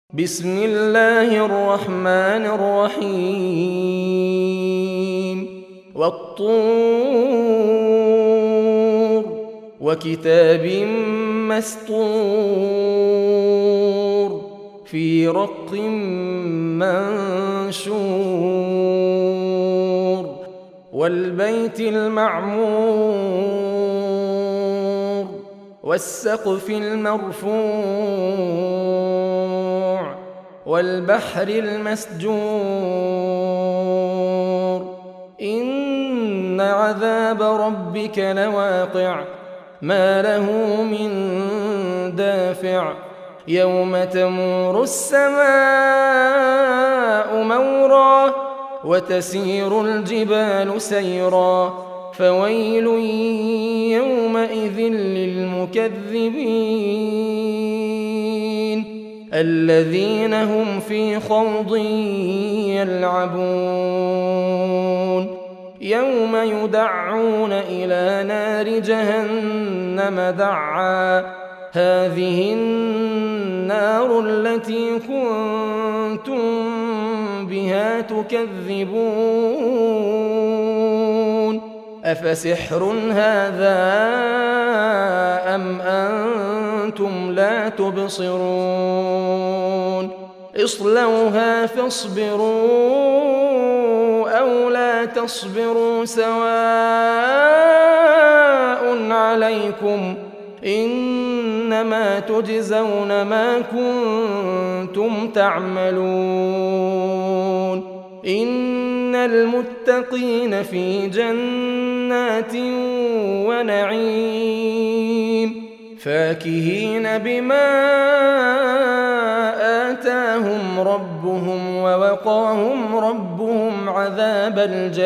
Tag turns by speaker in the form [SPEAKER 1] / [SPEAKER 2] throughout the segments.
[SPEAKER 1] بسم الله الرحمن الرحيم والطور وكتاب مسطور في رق منشور والبيت المعمور والسقف المرفوع والبحر المسجور إن عذاب ربك لواقع ما له من دافع يوم تمور السماء مورا وتسير الجبال سيرا فويل يومئذ للمكذبين الذين هم في خوض يلعبون يوم يدعون إلى نار جهنم دعا هذه النار التي كنتم بها تكذبون أفسحر هذا أم أنتم لا تبصرون اصلوها فاصبروا أو لا تصبروا سواء عليكم إنما تجزون ما كنتم تعملون إن المتقين في جنات ونعيم فاكهين بما آتاهم ربهم ووقاهم ربهم عذاب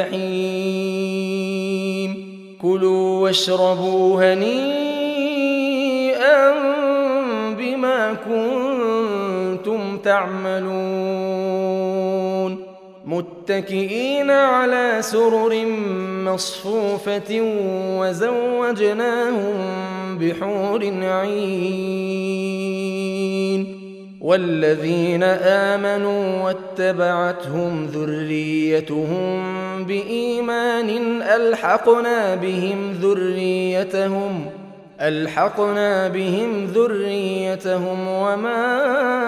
[SPEAKER 1] الجحيم كلوا واشربوا هنيئا بما كنتم تعملون متكئين على سرر مصفوفة وزوجناهم بحور عين والذين آمنوا واتبعتهم ذريتهم بإيمان ألحقنا بهم ذريتهم وما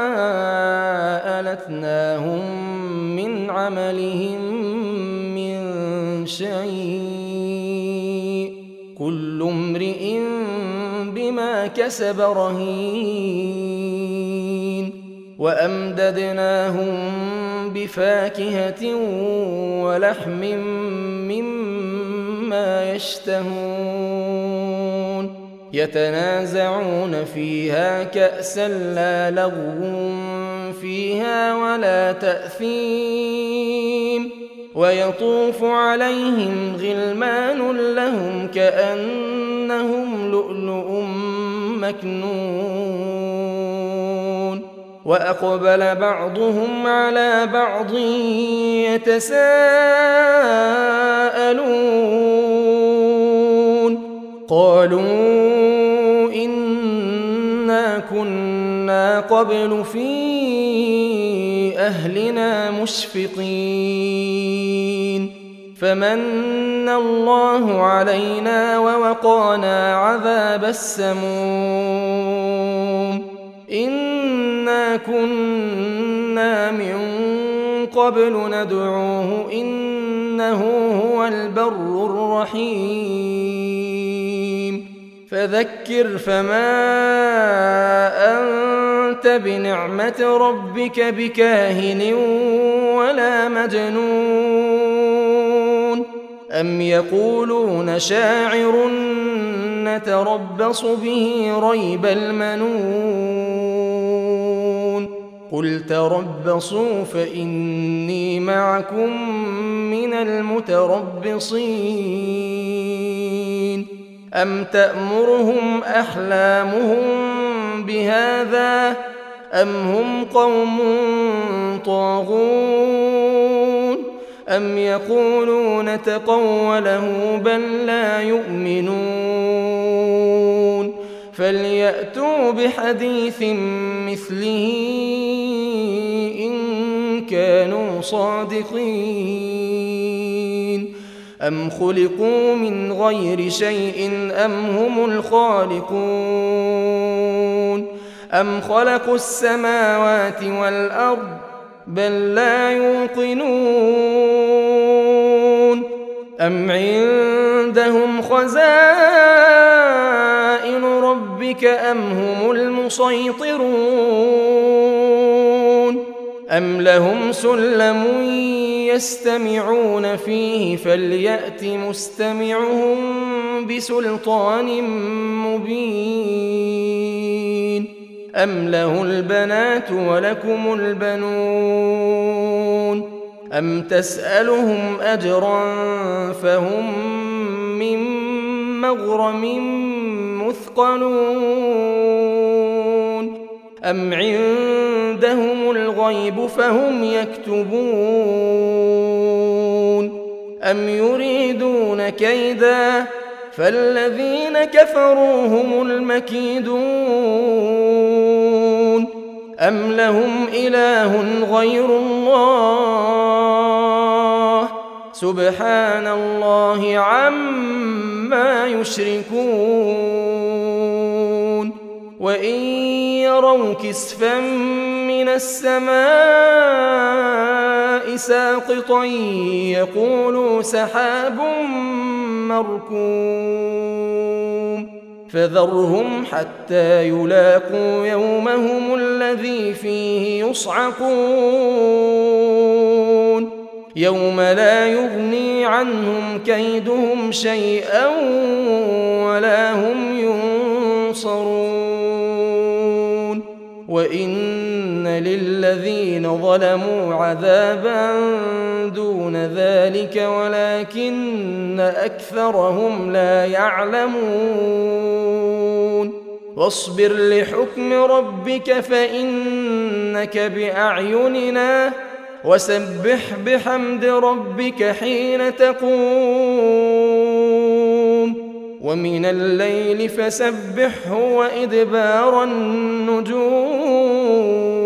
[SPEAKER 1] ألتناهم من عملهم من شيء كل امرئ بما كسب رهين وأمددناهم بفاكهة ولحم مما يشتهون يتنازعون فيها كأسا لا لغو فيها ولا تأثيم ويطوف عليهم غلمان لهم كأنهم لؤلؤ مكنون وأقبل بعضهم على بعض يتساءلون قالوا إنا كنا قبل في أهلنا مشفقين فمن الله علينا ووقانا عذاب السموم إنا كنا من قبل ندعوه إنه هو البر الرحيم فذكر فما أنت بنعمة ربك بكاهن ولا مجنون أم يقولون شاعر نتربص به ريب المنون قل تربصوا فإني معكم من المتربصين أم تأمرهم أحلامهم بهذا أم هم قوم طاغون أم يقولون تقوله بل لا يؤمنون فليأتوا بحديث مثله صادقين أم خلقوا من غير شيء أم هم الخالقون أم خلقوا السماوات والأرض بل لا يوقنون أم عندهم خزائن ربك أم هم المسيطرون أم لهم سلم يستمعون فيه فليأت مستمعهم بسلطان مبين أم له البنات ولكم البنون أم تسألهم أجرا فهم من مغرم مثقلون أم عندهم الغيب فهم يكتبون أم يريدون كيدا فالذين كفروا هم المكيدون أم لهم إله غير الله سبحان الله عما يشركون وإن يروا كسفا من السماء ساقطا يقولوا سحاب مركوم فذرهم حتى يلاقوا يومهم الذي فيه يصعقون يوم لا يغني عنهم كيدهم شيئا ولا هم ينصرون وإن للذين ظلموا عذابا دون ذلك ولكن أكثرهم لا يعلمون واصبر لحكم ربك فإنك بأعيننا وسبح بحمد ربك حين تقوم ومن الليل فسبحه وإدبار النجوم